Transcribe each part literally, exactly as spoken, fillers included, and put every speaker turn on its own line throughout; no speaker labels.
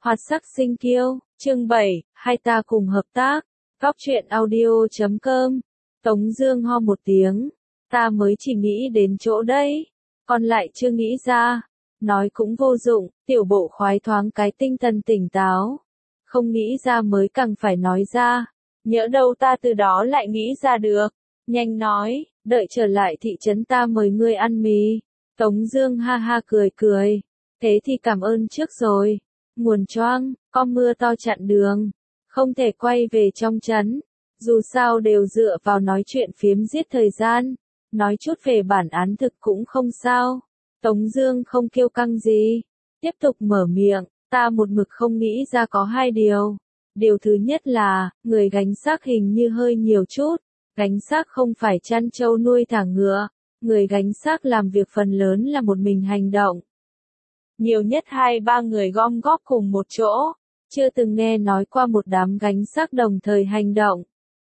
Hoạt sắc sinh kiêu, chương bảy, hai ta cùng hợp tác, góc truyện audio chấm com. Tống Dương ho một tiếng, ta mới chỉ nghĩ đến chỗ đấy, còn lại chưa nghĩ ra. Nói cũng vô dụng, tiểu bộ khoái thoáng cái tinh thần tỉnh táo. Không nghĩ ra mới càng phải nói ra, nhỡ đâu ta từ đó lại nghĩ ra được. Nhanh nói, đợi trở lại thị trấn ta mời ngươi ăn mì. Tống Dương ha ha cười cười, thế thì cảm ơn trước rồi. Nguồn choang, có mưa to chặn đường, không thể quay về trong trấn. Dù sao đều dựa vào nói chuyện phiếm giết thời gian, nói chút về bản án thực cũng không sao. Tống Dương không kiêu căng gì, tiếp tục mở miệng, ta một mực không nghĩ ra có hai điều. Điều thứ nhất là, người gánh xác hình như hơi nhiều chút, gánh xác không phải chăn trâu nuôi thả ngựa, người gánh xác làm việc phần lớn là một mình hành động. Nhiều nhất hai ba người gom góp cùng một chỗ, chưa từng nghe nói qua một đám gánh xác đồng thời hành động.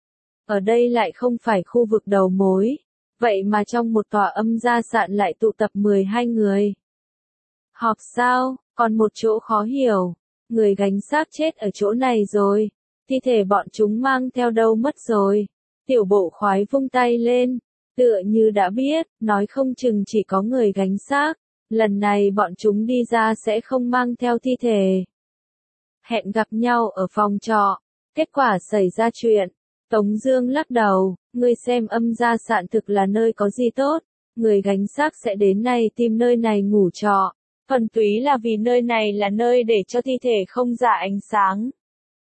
Ở đây lại không phải khu vực đầu mối, vậy mà trong một tòa âm gia sạn lại tụ tập mười hai người. Họp sao, còn một chỗ khó hiểu, người gánh xác chết ở chỗ này rồi, thi thể bọn chúng mang theo đâu mất rồi. Tiểu bộ khoái vung tay lên, tựa như đã biết, nói không chừng chỉ có người gánh xác. Lần này bọn chúng đi ra sẽ không mang theo thi thể. Hẹn gặp nhau ở phòng trọ. Kết quả xảy ra chuyện. Tống Dương lắc đầu, ngươi xem âm gia sạn thực là nơi có gì tốt. Người gánh xác sẽ đến này tìm nơi này ngủ trọ. Thuần túy là vì nơi này là nơi để cho thi thể không rạ ánh sáng.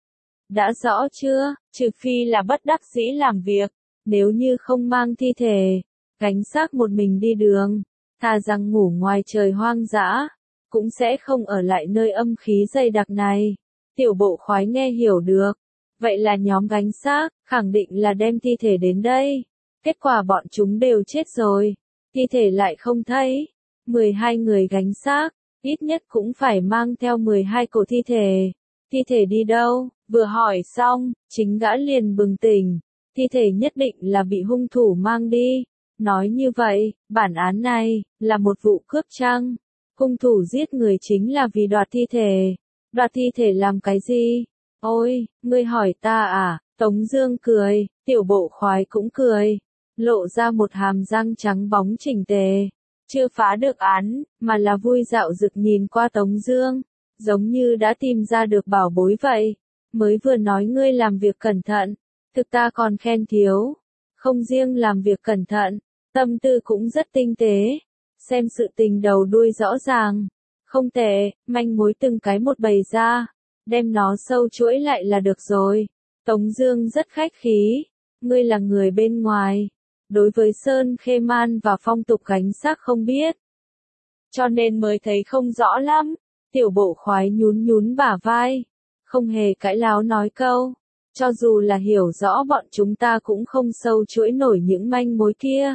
Đã rõ chưa, trừ phi là bất đắc dĩ làm việc. Nếu như không mang thi thể, gánh xác một mình đi đường, thà rằng ngủ ngoài trời hoang dã, cũng sẽ không ở lại nơi âm khí dày đặc này. Tiểu bộ khoái nghe hiểu được, vậy là nhóm gánh xác, khẳng định là đem thi thể đến đây. Kết quả bọn chúng đều chết rồi, thi thể lại không thấy. mười hai người gánh xác, ít nhất cũng phải mang theo mười hai cổ thi thể. Thi thể đi đâu? Vừa hỏi xong, chính gã liền bừng tỉnh, thi thể nhất định là bị hung thủ mang đi. Nói như vậy, bản án này, là một vụ cướp chăng? Hung thủ giết người chính là vì đoạt thi thể. Đoạt thi thể làm cái gì? Ôi, ngươi hỏi ta à? Tống Dương cười, tiểu bộ khoái cũng cười, lộ ra một hàm răng trắng bóng chỉnh tề. Chưa phá được án, mà là vui dạo dực nhìn qua Tống Dương, giống như đã tìm ra được bảo bối vậy. Mới vừa nói ngươi làm việc cẩn thận, thực ta còn khen thiếu. Không riêng làm việc cẩn thận, tâm tư cũng rất tinh tế, xem sự tình đầu đuôi rõ ràng, không tệ, manh mối từng cái một bày ra, đem nó sâu chuỗi lại là được rồi. Tống Dương rất khách khí, ngươi là người bên ngoài, đối với Sơn Khê Man và phong tục gánh xác không biết, cho nên mới thấy không rõ lắm. Tiểu bộ khoái nhún nhún bả vai, không hề cãi láo nói câu, cho dù là hiểu rõ bọn chúng ta cũng không sâu chuỗi nổi những manh mối kia.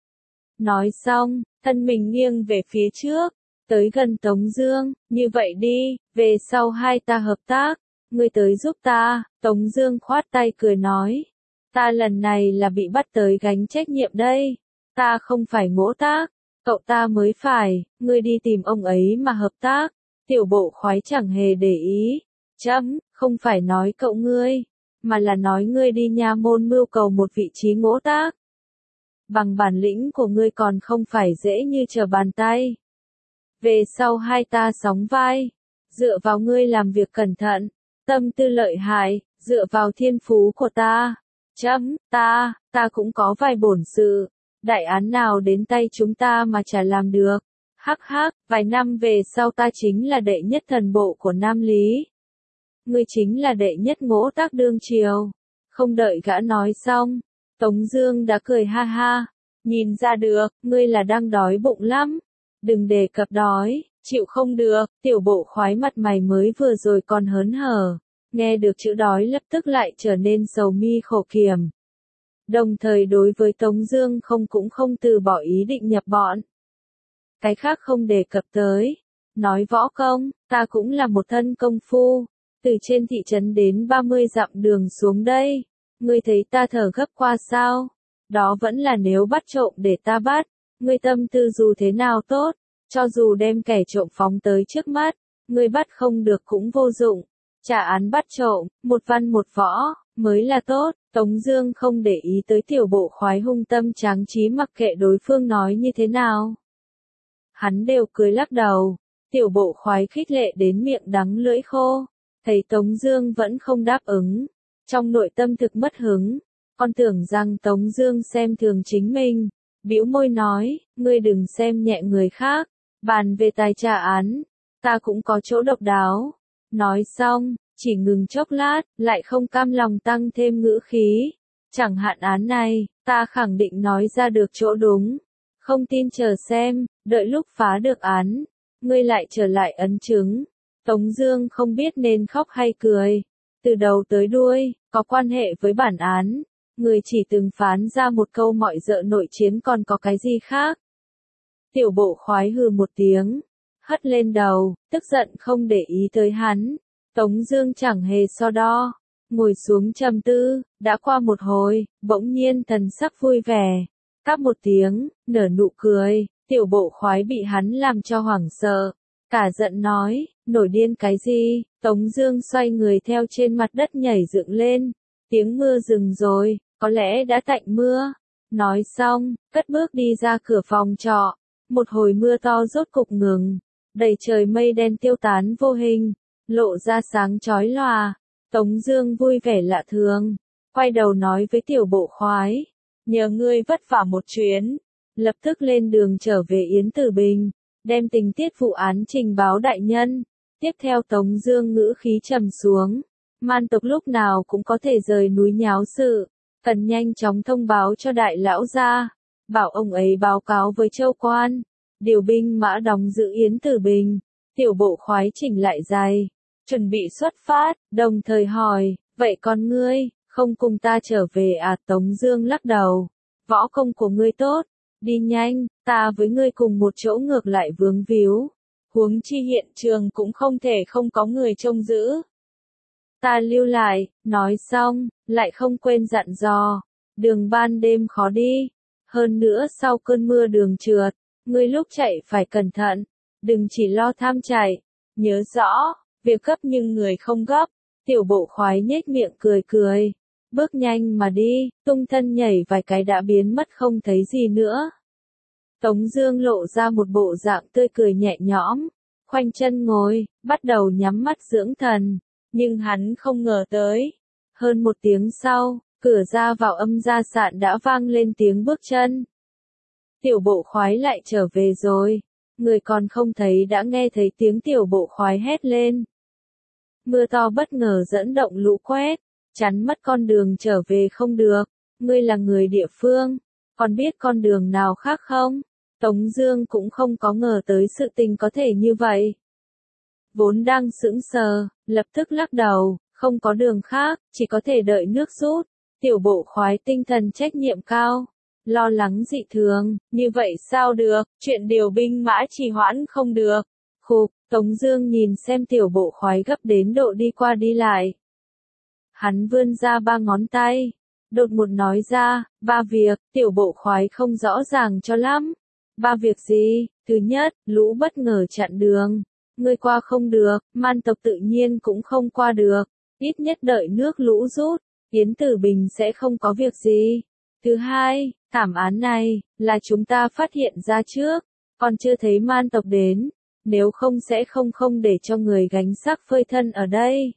Nói xong, thân mình nghiêng về phía trước, tới gần Tống Dương, như vậy đi, về sau hai ta hợp tác, ngươi tới giúp ta. Tống Dương khoát tay cười nói, ta lần này là bị bắt tới gánh trách nhiệm đây, ta không phải ngỗ tác, cậu ta mới phải, ngươi đi tìm ông ấy mà hợp tác. Tiểu bộ khoái chẳng hề để ý, chấm, không phải nói cậu ngươi, mà là nói ngươi đi nha môn mưu cầu một vị trí ngỗ tác. Bằng bản lĩnh của ngươi còn không phải dễ như trở bàn tay. Về sau hai ta sóng vai, dựa vào ngươi làm việc cẩn thận, tâm tư lợi hại, dựa vào thiên phú của ta. Chấm, ta, ta cũng có vài bổn sự, đại án nào đến tay chúng ta mà chả làm được. Hắc hắc, vài năm về sau ta chính là đệ nhất thần bộ của Nam Lý. Ngươi chính là đệ nhất ngỗ tác đương triều. Không đợi gã nói xong, Tống Dương đã cười ha ha, nhìn ra được, ngươi là đang đói bụng lắm. Đừng đề cập đói, chịu không được. Tiểu bộ khoái mặt mày mới vừa rồi còn hớn hở, nghe được chữ đói lập tức lại trở nên sầu mi khổ kiểm. Đồng thời đối với Tống Dương không cũng không từ bỏ ý định nhập bọn. Cái khác không đề cập tới. Nói võ công, ta cũng là một thân công phu, từ trên thị trấn đến ba mươi dặm đường xuống đây. Ngươi thấy ta thở gấp qua sao? Đó vẫn là nếu bắt trộm để ta bắt. Ngươi tâm tư dù thế nào tốt, cho dù đem kẻ trộm phóng tới trước mắt, ngươi bắt không được cũng vô dụng. Trả án bắt trộm, một văn một võ, mới là tốt. Tống Dương không để ý tới tiểu bộ khoái hung tâm tráng trí, mặc kệ đối phương nói như thế nào. Hắn đều cười lắc đầu. Tiểu bộ khoái khích lệ đến miệng đắng lưỡi khô. Thấy Tống Dương vẫn không đáp ứng, trong nội tâm thực mất hứng. Con tưởng rằng Tống Dương xem thường chính mình, bĩu môi nói, ngươi đừng xem nhẹ người khác. Bàn về tài trả án, ta cũng có chỗ độc đáo. Nói xong, chỉ ngừng chốc lát, lại không cam lòng tăng thêm ngữ khí. Chẳng hạn án này, ta khẳng định nói ra được chỗ đúng. Không tin chờ xem, đợi lúc phá được án, ngươi lại trở lại ấn chứng. Tống Dương không biết nên khóc hay cười. Từ đầu tới đuôi, có quan hệ với bản án, người chỉ từng phán ra một câu mọi dợ nội chiến, còn có cái gì khác. Tiểu bộ khoái hừ một tiếng, hất lên đầu, tức giận không để ý tới hắn. Tống Dương chẳng hề so đo, ngồi xuống trầm tư. Đã qua một hồi, bỗng nhiên thần sắc vui vẻ, cáp một tiếng, nở nụ cười. Tiểu bộ khoái bị hắn làm cho hoảng sợ, cả giận nói, nổi điên cái gì? Tống Dương xoay người theo trên mặt đất nhảy dựng lên. Tiếng mưa dừng rồi, có lẽ đã tạnh mưa. Nói xong, cất bước đi ra cửa phòng trọ. Một hồi mưa to rốt cục ngừng, đầy trời mây đen tiêu tán vô hình, lộ ra sáng chói lòa. Tống Dương vui vẻ lạ thường, quay đầu nói với tiểu bộ khoái, nhờ ngươi vất vả một chuyến, lập tức lên đường trở về Yến Tử Bình, đem tình tiết vụ án trình báo đại nhân. Tiếp theo Tống Dương ngữ khí trầm xuống, man tộc lúc nào cũng có thể rời núi nháo sự, cần nhanh chóng thông báo cho đại lão gia, bảo ông ấy báo cáo với châu quan, điều binh mã đóng giữ Yến Tử Bình. Tiểu bộ khoái chỉnh lại giày, chuẩn bị xuất phát, đồng thời hỏi, vậy con ngươi, không cùng ta trở về à? Tống Dương lắc đầu, võ công của ngươi tốt, đi nhanh, ta với ngươi cùng một chỗ ngược lại vướng víu. Huống chi hiện trường cũng không thể không có người trông giữ. Ta lưu lại. Nói xong, lại không quên dặn dò, đường ban đêm khó đi, hơn nữa sau cơn mưa đường trượt, ngươi lúc chạy phải cẩn thận, đừng chỉ lo tham chạy. Nhớ rõ, việc gấp nhưng người không gấp. Tiểu bộ khoái nhếch miệng cười cười, bước nhanh mà đi, tung thân nhảy vài cái đã biến mất không thấy gì nữa. Tống Dương lộ ra một bộ dạng tươi cười nhẹ nhõm, khoanh chân ngồi, bắt đầu nhắm mắt dưỡng thần. Nhưng hắn không ngờ tới, hơn một tiếng sau, cửa ra vào âm gia sạn đã vang lên tiếng bước chân. Tiểu bộ khoái lại trở về rồi. Người còn không thấy đã nghe thấy tiếng tiểu bộ khoái hét lên. Mưa to bất ngờ dẫn động lũ quét, chắn mất con đường trở về không được. Ngươi là người địa phương, còn biết con đường nào khác không? Tống Dương cũng không có ngờ tới sự tình có thể như vậy. Vốn đang sững sờ, lập tức lắc đầu, không có đường khác, chỉ có thể đợi nước rút. Tiểu bộ khoái tinh thần trách nhiệm cao, lo lắng dị thường, như vậy sao được, chuyện điều binh mã trì hoãn không được. Khục, Tống Dương nhìn xem tiểu bộ khoái gấp đến độ đi qua đi lại. Hắn vươn ra ba ngón tay, đột ngột nói ra, ba việc. Tiểu bộ khoái không rõ ràng cho lắm. Ba việc gì? Thứ nhất, lũ bất ngờ chặn đường, ngươi qua không được, man tộc tự nhiên cũng không qua được. Ít nhất đợi nước lũ rút, Yến Tử Bình sẽ không có việc gì. Thứ hai, thảm án này là chúng ta phát hiện ra trước, còn chưa thấy man tộc đến, nếu không sẽ không không để cho người gánh xác phơi thân ở đây.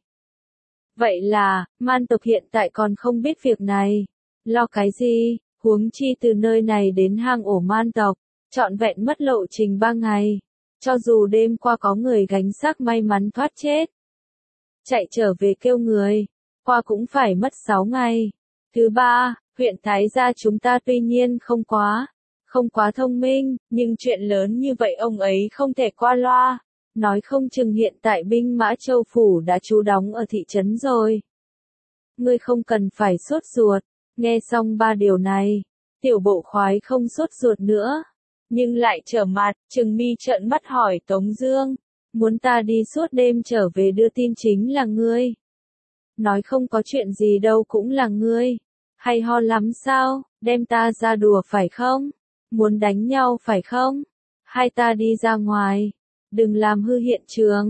Vậy là, man tộc hiện tại còn không biết việc này. Lo cái gì? Huống chi từ nơi này đến hang ổ man tộc, trọn vẹn mất lộ trình ba ngày. Cho dù đêm qua có người gánh xác may mắn thoát chết, chạy trở về kêu người, qua cũng phải mất sáu ngày. Thứ ba, huyện Thái Gia chúng ta tuy nhiên không quá, không quá thông minh, nhưng chuyện lớn như vậy ông ấy không thể qua loa. Nói không chừng hiện tại binh mã châu phủ đã trú đóng ở thị trấn rồi. Ngươi không cần phải sốt ruột. Nghe xong ba điều này, tiểu bộ khoái không sốt ruột nữa, nhưng lại trở mặt, trừng mi trợn mắt hỏi Tống Dương, muốn ta đi suốt đêm trở về đưa tin chính là ngươi? Nói không có chuyện gì đâu cũng là ngươi, hay ho lắm sao, đem ta ra đùa phải không? Muốn đánh nhau phải không? Hai ta đi ra ngoài, đừng làm hư hiện trường.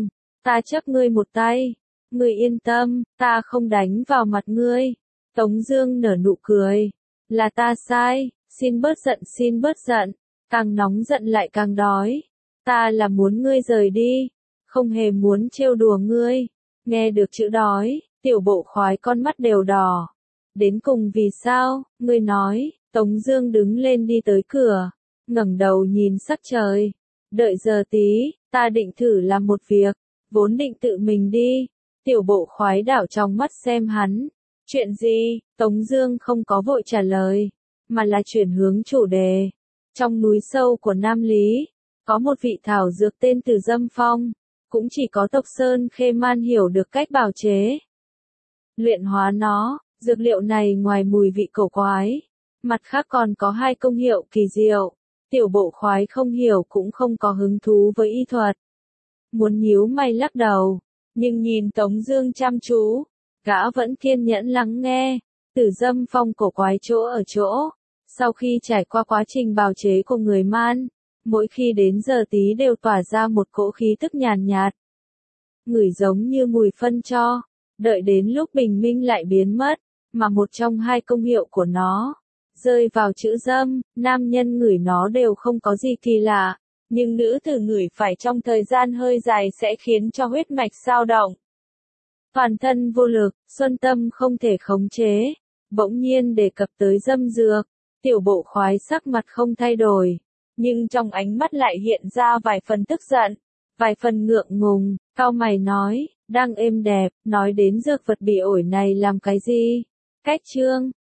ta chấp ngươi một tay. Ngươi yên tâm, ta không đánh vào mặt ngươi. Tống Dương nở nụ cười. Là ta sai, xin bớt giận xin bớt giận. Càng nóng giận lại càng đói. Ta là muốn ngươi rời đi, không hề muốn trêu đùa ngươi. Nghe được chữ đói, tiểu bộ khoái con mắt đều đỏ. Đến cùng vì sao, ngươi nói. Tống Dương đứng lên đi tới cửa, ngẩng đầu nhìn sắc trời. Đợi giờ tí, ta định thử làm một việc, vốn định tự mình đi. Tiểu bộ khoái đảo trong mắt xem hắn. Chuyện gì? Tống Dương không có vội trả lời, mà là chuyển hướng chủ đề. Trong núi sâu của Nam Lý, có một vị thảo dược tên Tử Dâm Phong, cũng chỉ có tộc Sơn Khê Man hiểu được cách bào chế, luyện hóa nó. Dược liệu này ngoài mùi vị cổ quái, mặt khác còn có hai công hiệu kỳ diệu. Tiểu bộ khoái không hiểu cũng không có hứng thú với y thuật, muốn nhíu mày lắc đầu, nhưng nhìn Tống Dương chăm chú, gã vẫn kiên nhẫn lắng nghe. Tử Dâm Phong cổ quái chỗ ở chỗ, sau khi trải qua quá trình bào chế của người Man, mỗi khi đến giờ tí đều tỏa ra một cỗ khí tức nhàn nhạt, ngửi giống như mùi phân tro. Đợi đến lúc bình minh lại biến mất, mà một trong hai công hiệu của nó rơi vào chữ dâm, nam nhân ngửi nó đều không có gì kỳ lạ, nhưng nữ tử ngửi phải trong thời gian hơi dài sẽ khiến cho huyết mạch dao động, toàn thân vô lực, xuân tâm không thể khống chế. Bỗng nhiên đề cập tới dâm dược, tiểu bộ khoái sắc mặt không thay đổi, nhưng trong ánh mắt lại hiện ra vài phần tức giận, vài phần ngượng ngùng. Cau mày nói, đang êm đẹp, nói đến dược vật bị ổi này làm cái gì? Cách chương